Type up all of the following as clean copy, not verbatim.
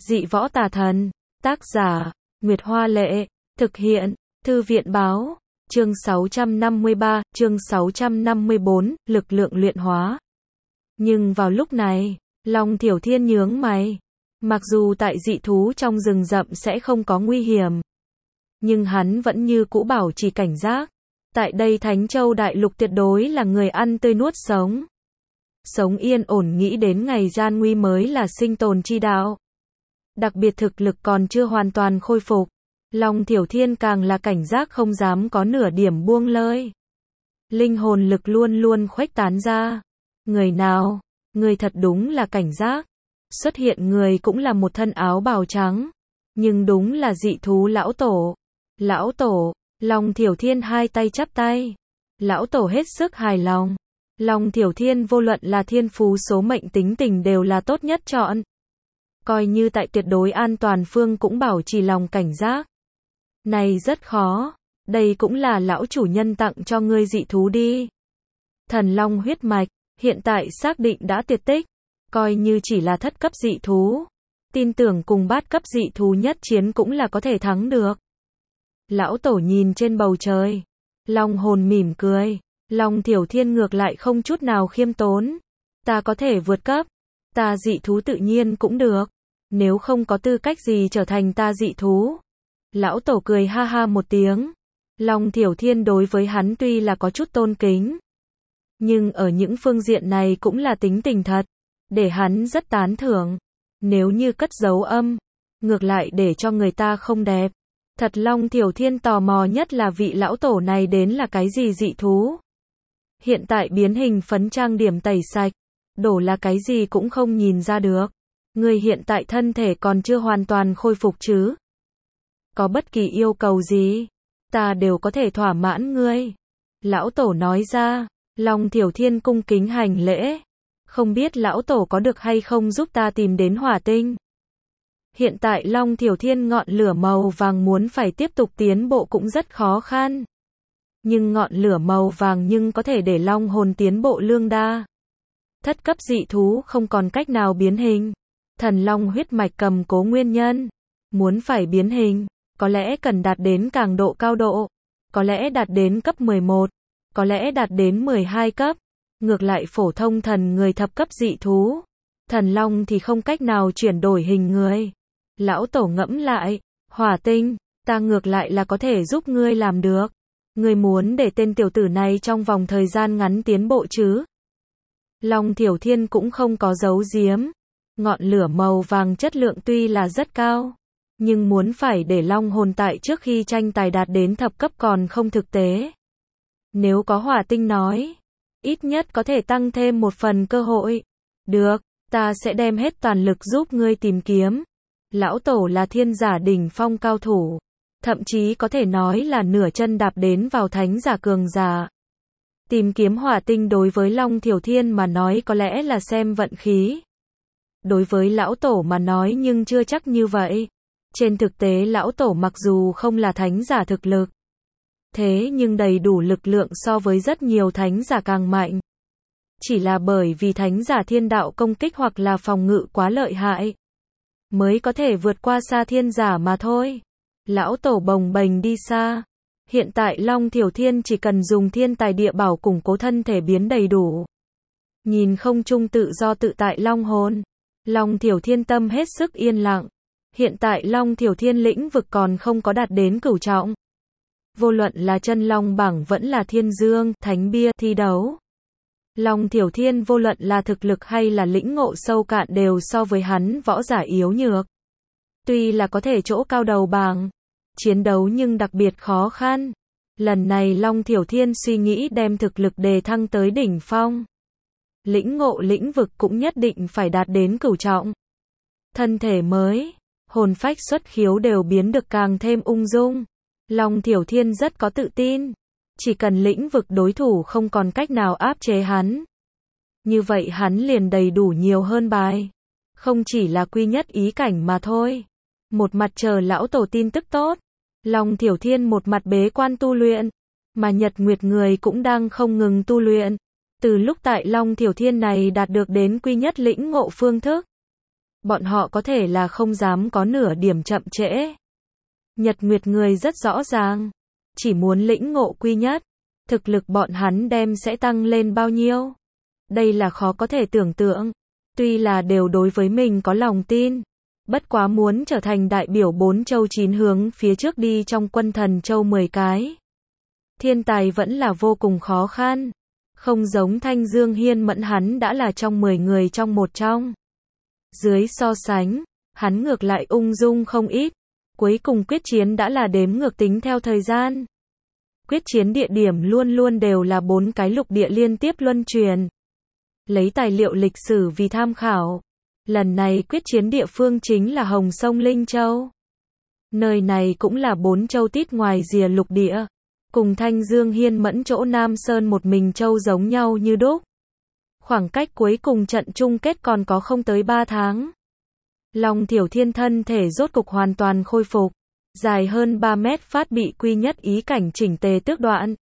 Dị võ tà thần. Tác giả, Nguyệt Hoa Lệ. Thực hiện, Thư viện Báo. Chương 653, chương 654, lực lượng luyện hóa. Nhưng vào lúc này, Long Thiểu Thiên nhướng mày. Mặc dù tại dị thú trong rừng rậm sẽ không có nguy hiểm, nhưng hắn vẫn như cũ bảo trì cảnh giác. Tại đây Thánh Châu Đại Lục tuyệt đối là người ăn tươi nuốt sống. Sống yên ổn nghĩ đến ngày gian nguy mới là sinh tồn chi đạo. Đặc biệt thực lực còn chưa hoàn toàn khôi phục, Long Thiểu Thiên càng là cảnh giác không dám có nửa điểm buông lơi. Linh hồn lực luôn luôn khuếch tán ra. Người nào? Người thật đúng là cảnh giác. Xuất hiện người cũng là một thân áo bào trắng. Nhưng đúng là dị thú lão tổ. Lão tổ, Long Thiểu Thiên hai tay chắp tay. Lão tổ hết sức hài lòng. Long Thiểu Thiên vô luận là thiên phú số mệnh tính tình đều là tốt nhất chọn. Coi như tại tuyệt đối an toàn phương cũng bảo trì lòng cảnh giác. Này rất khó. Đây cũng là lão chủ nhân tặng cho ngươi dị thú đi. Thần Long huyết mạch, hiện tại xác định đã tuyệt tích. Coi như chỉ là thất cấp dị thú. Tin tưởng cùng bát cấp dị thú nhất chiến cũng là có thể thắng được. Lão tổ nhìn trên bầu trời. Long hồn mỉm cười. Long Thiểu Thiên ngược lại không chút nào khiêm tốn. Ta có thể vượt cấp. Ta dị thú tự nhiên cũng được. Nếu không có tư cách gì trở thành ta dị thú. Lão tổ cười ha ha một tiếng. Long Thiểu Thiên đối với hắn tuy là có chút tôn kính, nhưng ở những phương diện này cũng là tính tình thật, để hắn rất tán thưởng. Nếu như cất giấu âm, ngược lại để cho người ta không đẹp. Thật Long Thiểu Thiên tò mò nhất là vị lão tổ này đến là cái gì dị thú. Hiện tại biến hình phấn trang điểm tẩy sạch, đổ là cái gì cũng không nhìn ra được. Người hiện tại thân thể còn chưa hoàn toàn khôi phục chứ? Có bất kỳ yêu cầu gì, ta đều có thể thỏa mãn ngươi. Lão tổ nói ra. Long Thiểu Thiên cung kính hành lễ. Không biết lão tổ có được hay không giúp ta tìm đến hỏa tinh. Hiện tại Long Thiểu Thiên ngọn lửa màu vàng muốn phải tiếp tục tiến bộ cũng rất khó khăn. Nhưng ngọn lửa màu vàng nhưng có thể để long hồn tiến bộ lương đa. Thất cấp dị thú không còn cách nào biến hình. Thần Long huyết mạch cầm cố nguyên nhân. Muốn phải biến hình, có lẽ cần đạt đến càng độ cao độ. Có lẽ đạt đến cấp 11. Có lẽ đạt đến 12 cấp. Ngược lại phổ thông thần người thập cấp dị thú. Thần Long thì không cách nào chuyển đổi hình người. Lão tổ ngẫm lại. Hỏa tinh, ta ngược lại là có thể giúp ngươi làm được. Ngươi muốn để tên tiểu tử này trong vòng thời gian ngắn tiến bộ chứ? Long Thiểu Thiên cũng không có giấu giếm. Ngọn lửa màu vàng chất lượng tuy là rất cao, nhưng muốn phải để long hồn tại trước khi tranh tài đạt đến thập cấp còn không thực tế. Nếu có hỏa tinh nói, ít nhất có thể tăng thêm một phần cơ hội. Được, ta sẽ đem hết toàn lực giúp ngươi tìm kiếm. Lão tổ là thiên giả đỉnh phong cao thủ, thậm chí có thể nói là nửa chân đạp đến vào thánh giả cường giả. Tìm kiếm hỏa tinh đối với Long Thiểu Thiên mà nói có lẽ là xem vận khí. Đối với lão tổ mà nói nhưng chưa chắc như vậy. Trên thực tế lão tổ mặc dù không là thánh giả thực lực, thế nhưng đầy đủ lực lượng so với rất nhiều thánh giả càng mạnh. Chỉ là bởi vì thánh giả thiên đạo công kích hoặc là phòng ngự quá lợi hại, mới có thể vượt qua xa thiên giả mà thôi. Lão tổ bồng bềnh đi xa. Hiện tại Long Thiểu Thiên chỉ cần dùng thiên tài địa bảo củng cố thân thể biến đầy đủ. Nhìn không trung tự do tự tại long hồn. Long Thiểu Thiên tâm hết sức yên lặng. Hiện tại Long Thiểu Thiên lĩnh vực còn không có đạt đến cửu trọng. Vô luận là chân long bảng vẫn là thiên dương, thánh bia, thi đấu. Long Thiểu Thiên vô luận là thực lực hay là lĩnh ngộ sâu cạn đều so với hắn võ giả yếu nhược. Tuy là có thể chỗ cao đầu bảng, chiến đấu nhưng đặc biệt khó khăn. Lần này Long Thiểu Thiên suy nghĩ đem thực lực đề thăng tới đỉnh phong. Lĩnh ngộ lĩnh vực cũng nhất định phải đạt đến cửu trọng. Thân thể mới, hồn phách xuất khiếu đều biến được càng thêm ung dung. Long Thiểu Thiên rất có tự tin. Chỉ cần lĩnh vực đối thủ không còn cách nào áp chế hắn, như vậy hắn liền đầy đủ nhiều hơn bài. Không chỉ là quy nhất ý cảnh mà thôi. Một mặt chờ lão tổ tin tức tốt, Long Thiểu Thiên một mặt bế quan tu luyện, mà Nhật Nguyệt người cũng đang không ngừng tu luyện. Từ lúc tại Long Thiểu Thiên này đạt được đến quy nhất lĩnh ngộ phương thức, bọn họ có thể là không dám có nửa điểm chậm trễ. Nhật Nguyệt người rất rõ ràng, chỉ muốn lĩnh ngộ quy nhất, thực lực bọn hắn đem sẽ tăng lên bao nhiêu. Đây là khó có thể tưởng tượng, tuy là đều đối với mình có lòng tin, bất quá muốn trở thành đại biểu 4 châu 9 hướng phía trước đi trong quân thần châu 10 cái. Thiên tài vẫn là vô cùng khó khăn, không giống Thanh Dương Hiên Mẫn hắn đã là trong 10 người trong một trong. Dưới so sánh, hắn ngược lại ung dung không ít, cuối cùng quyết chiến đã là đếm ngược tính theo thời gian. Quyết chiến địa điểm luôn luôn đều là 4 cái lục địa liên tiếp luân truyền. Lấy tài liệu lịch sử vì tham khảo, lần này quyết chiến địa phương chính là Hồng Sông Linh Châu. Nơi này cũng là 4 châu tít ngoài rìa lục địa, cùng Thanh Dương Hiên Mẫn chỗ Nam Sơn một mình châu giống nhau như đúc. Khoảng cách cuối cùng trận chung kết còn có không tới 3 tháng. Long Thiểu Thiên thân thể rốt cục hoàn toàn khôi phục, dài hơn 3 mét phát bị quy nhất ý cảnh chỉnh tề tước đoạn.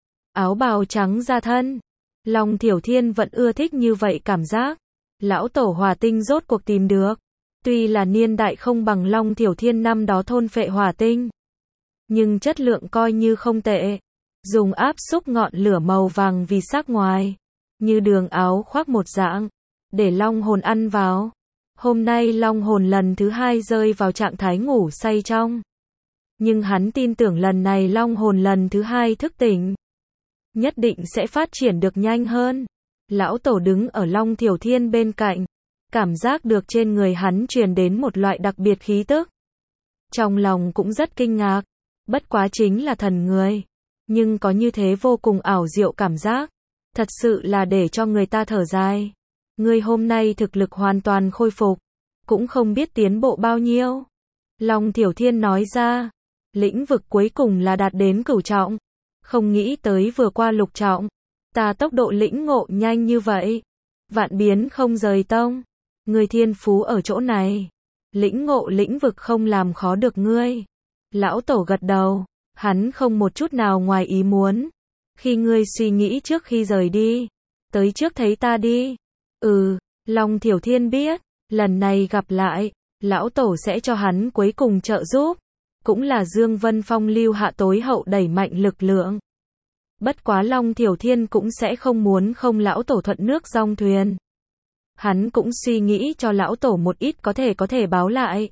Áo bào trắng ra thân, Long Thiểu Thiên vẫn ưa thích như vậy cảm giác. Lão tổ hỏa tinh rốt cuộc tìm được. Tuy là niên đại không bằng Long Thiểu Thiên năm đó thôn phệ hỏa tinh, nhưng chất lượng coi như không tệ. Dùng áp xúc ngọn lửa màu vàng vì sắc ngoài, như đường áo khoác một dạng, để long hồn ăn vào. Hôm nay long hồn lần thứ 2 rơi vào trạng thái ngủ say trong. Nhưng hắn tin tưởng lần này long hồn lần thứ 2 thức tỉnh, nhất định sẽ phát triển được nhanh hơn. Lão tổ đứng ở Long Thiểu Thiên bên cạnh, cảm giác được trên người hắn truyền đến một loại đặc biệt khí tức. Trong lòng cũng rất kinh ngạc, bất quá chính là thần người, nhưng có như thế vô cùng ảo diệu cảm giác, thật sự là để cho người ta thở dài. Ngươi hôm nay thực lực hoàn toàn khôi phục, cũng không biết tiến bộ bao nhiêu. Long Thiểu Thiên nói ra, lĩnh vực cuối cùng là đạt đến cửu trọng, không nghĩ tới vừa qua lục trọng, ta tốc độ lĩnh ngộ nhanh như vậy. Vạn biến không rời tông, ngươi thiên phú ở chỗ này, lĩnh ngộ lĩnh vực không làm khó được ngươi. Lão tổ gật đầu, hắn không một chút nào ngoài ý muốn. Khi ngươi suy nghĩ trước khi rời đi, tới trước thấy ta đi. Long Thiểu Thiên biết, lần này gặp lại, lão tổ sẽ cho hắn cuối cùng trợ giúp, cũng là Dương Vân Phong lưu hạ tối hậu đẩy mạnh lực lượng. Bất quá Long Thiểu Thiên cũng sẽ không muốn không lão tổ thuận nước dong thuyền. Hắn cũng suy nghĩ cho lão tổ một ít có thể báo lại.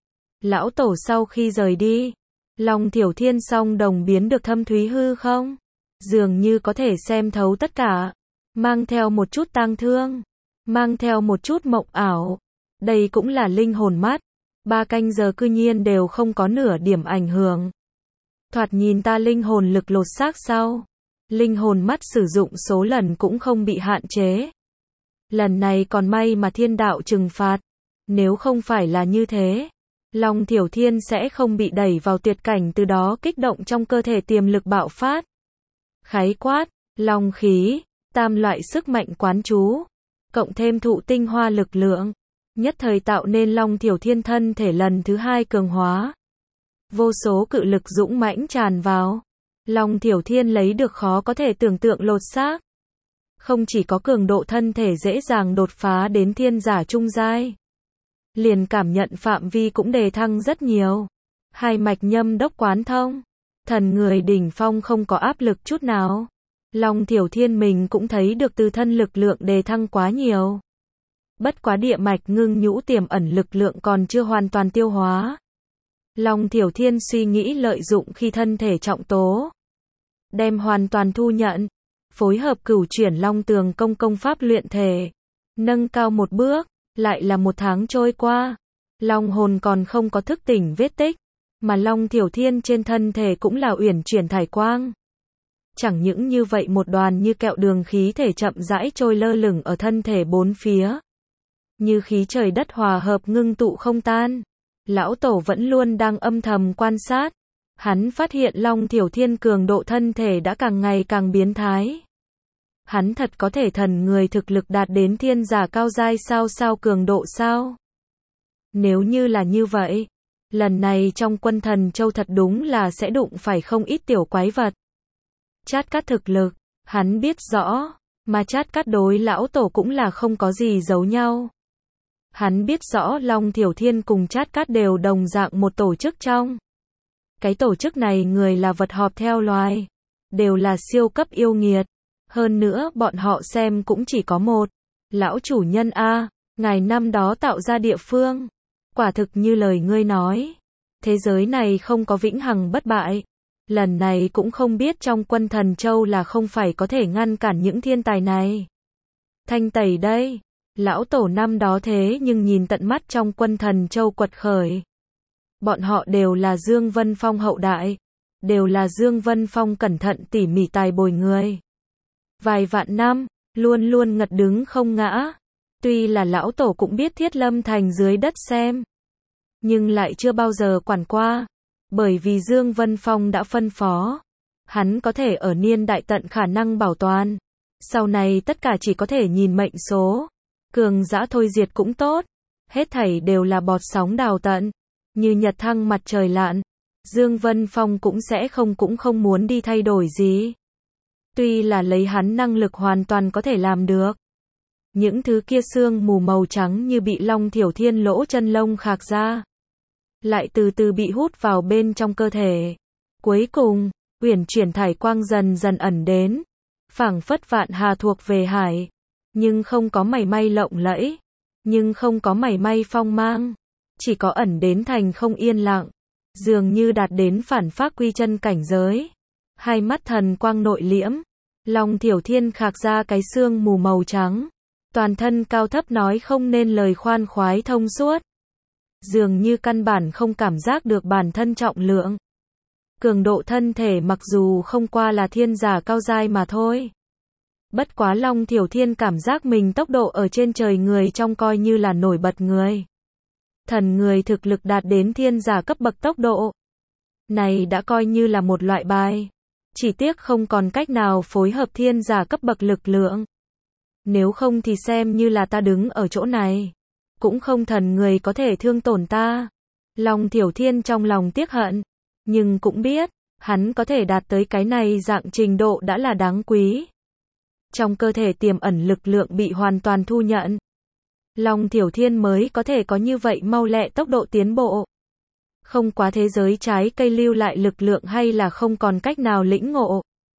Lão tổ sau khi rời đi, Long Thiểu Thiên song đồng biến được thâm thúy hư không, dường như có thể xem thấu tất cả, mang theo một chút tang thương, mang theo một chút mộng ảo. Đây cũng là linh hồn mắt, 3 canh giờ cư nhiên đều không có nửa điểm ảnh hưởng. Thoạt nhìn ta linh hồn lực lột xác sau, linh hồn mắt sử dụng số lần cũng không bị hạn chế. Lần này còn may mà thiên đạo trừng phạt, nếu không phải là như thế, Long Thiểu Thiên sẽ không bị đẩy vào tuyệt cảnh, từ đó kích động trong cơ thể tiềm lực bạo phát. Khái quát, long khí, tam loại sức mạnh quán chú, cộng thêm thụ tinh hoa lực lượng, nhất thời tạo nên Long Thiểu Thiên thân thể lần thứ 2 cường hóa. Vô số cự lực dũng mãnh tràn vào, Long Thiểu Thiên lấy được khó có thể tưởng tượng lột xác. Không chỉ có cường độ thân thể dễ dàng đột phá đến thiên giả trung giai, liền cảm nhận phạm vi cũng đề thăng rất nhiều. Hai mạch nhâm đốc quán thông, thần người đỉnh phong không có áp lực chút nào. Long Thiểu Thiên mình cũng thấy được từ thân lực lượng đề thăng quá nhiều. Bất quá địa mạch ngưng nhũ tiềm ẩn lực lượng còn chưa hoàn toàn tiêu hóa. Long Thiểu Thiên suy nghĩ lợi dụng khi thân thể trọng tố, đem hoàn toàn thu nhận, phối hợp cửu chuyển long tường công pháp luyện thể, nâng cao một bước. Lại là 1 tháng trôi qua, long hồn còn không có thức tỉnh vết tích, mà Long Thiểu Thiên trên thân thể cũng là uyển chuyển thải quang. Chẳng những như vậy, một đoàn như kẹo đường khí thể chậm rãi trôi lơ lửng ở thân thể bốn phía, như khí trời đất hòa hợp ngưng tụ không tan. Lão tổ vẫn luôn đang âm thầm quan sát, hắn phát hiện Long Thiểu Thiên cường độ thân thể đã càng ngày càng biến thái. Hắn thật có thể thần người thực lực đạt đến thiên giả cao giai sao cường độ sao? Nếu như là như vậy, lần này trong quân thần châu thật đúng là sẽ đụng phải không ít tiểu quái vật. Chát Cát thực lực, hắn biết rõ, mà Chát Cát đối lão tổ cũng là không có gì giấu nhau. Hắn biết rõ Long Thiểu Thiên cùng Chát Cát đều đồng dạng một tổ chức trong. Cái tổ chức này người là vật họp theo loài, đều là siêu cấp yêu nghiệt. Hơn nữa bọn họ xem cũng chỉ có một. Lão chủ nhân a, ngài năm đó tạo ra địa phương. Quả thực như lời ngươi nói. Thế giới này không có vĩnh hằng bất bại. Lần này cũng không biết trong Quân Thần Châu là không phải có thể ngăn cản những thiên tài này. Thanh tẩy đây. Lão tổ năm đó thế nhưng nhìn tận mắt trong Quân Thần Châu quật khởi. Bọn họ đều là Dương Vân Phong hậu đại. Đều là Dương Vân Phong cẩn thận tỉ mỉ tài bồi người. Vài vạn năm, luôn luôn ngật đứng không ngã. Tuy là lão tổ cũng biết Thiết Lâm Thành dưới đất xem. Nhưng lại chưa bao giờ quản qua. Bởi vì Dương Vân Phong đã phân phó. Hắn có thể ở niên đại tận khả năng bảo toàn. Sau này tất cả chỉ có thể nhìn mệnh số. Cường dã thôi diệt cũng tốt. Hết thảy đều là bọt sóng đào tận. Như nhật thăng mặt trời lặn. Dương Vân Phong cũng không muốn đi thay đổi gì. Tuy là lấy hắn năng lực hoàn toàn có thể làm được. Những thứ kia sương mù màu trắng như bị Long Thiểu Thiên lỗ chân lông khạc ra. Lại từ từ bị hút vào bên trong cơ thể. Cuối cùng, uyển chuyển thải quang dần dần ẩn đến. Phảng phất vạn hà thuộc về hải. Nhưng không có mảy may lộng lẫy. Nhưng không có mảy may phong mang. Chỉ có ẩn đến thành không yên lặng. Dường như đạt đến phản phác quy chân cảnh giới. Hai mắt thần quang nội liễm. Long Thiểu Thiên khạc ra cái xương mù màu trắng. Toàn thân cao thấp nói không nên lời khoan khoái thông suốt. Dường như căn bản không cảm giác được bản thân trọng lượng. Cường độ thân thể mặc dù không qua là thiên giả cao giai mà thôi. Bất quá Long Thiểu Thiên cảm giác mình tốc độ ở trên trời người trong coi như là nổi bật người. Thần người thực lực đạt đến thiên giả cấp bậc tốc độ. Này đã coi như là một loại bài. Chỉ tiếc không còn cách nào phối hợp thiên giả cấp bậc lực lượng. Nếu không thì xem như là ta đứng ở chỗ này. Cũng không thần người có thể thương tổn ta. Long Thiểu Thiên trong lòng tiếc hận. Nhưng cũng biết, hắn có thể đạt tới cái này dạng trình độ đã là đáng quý. Trong cơ thể tiềm ẩn lực lượng bị hoàn toàn thu nhận. Long Thiểu Thiên mới có thể có như vậy mau lẹ tốc độ tiến bộ. Không quá thế giới trái cây lưu lại lực lượng hay là không còn cách nào lĩnh ngộ.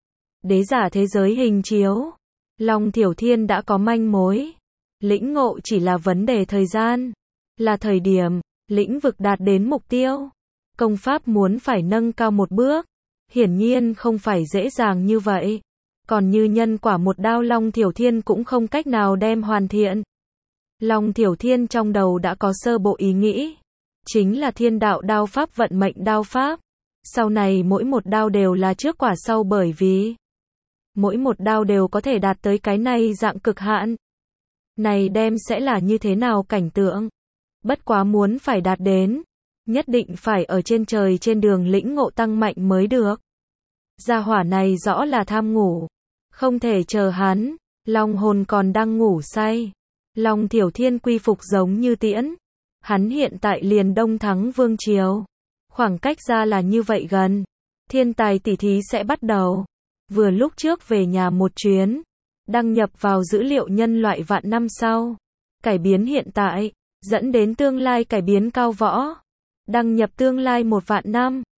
Đế giả thế giới hình chiếu. Long Thiểu Thiên đã có manh mối. Lĩnh ngộ chỉ là vấn đề thời gian. Là thời điểm, lĩnh vực đạt đến mục tiêu. Công pháp muốn phải nâng cao một bước. Hiển nhiên không phải dễ dàng như vậy. Còn như nhân quả một đao Long Thiểu Thiên cũng không cách nào đem hoàn thiện. Long Thiểu Thiên trong đầu đã có sơ bộ ý nghĩ. Chính là thiên đạo đao pháp vận mệnh đao pháp. Sau này mỗi một đao đều là trước quả sau bởi vì mỗi một đao đều có thể đạt tới cái này dạng cực hạn. Này đem sẽ là như thế nào cảnh tượng. Bất quá muốn phải đạt đến. Nhất định phải ở trên trời trên đường lĩnh ngộ tăng mạnh mới được. Gia hỏa này rõ là tham ngủ. Không thể chờ hắn. Long hồn còn đang ngủ say. Long Thiểu Thiên quy phục giống như tiễn. Hắn hiện tại liền đông thắng vương triều. Khoảng cách ra là như vậy gần. Thiên tài tỷ thí sẽ bắt đầu. Vừa lúc trước về nhà một chuyến. Đăng nhập vào dữ liệu nhân loại vạn năm sau. Cải biến hiện tại. Dẫn đến tương lai cải biến cao võ. Đăng nhập tương lai 1 vạn năm.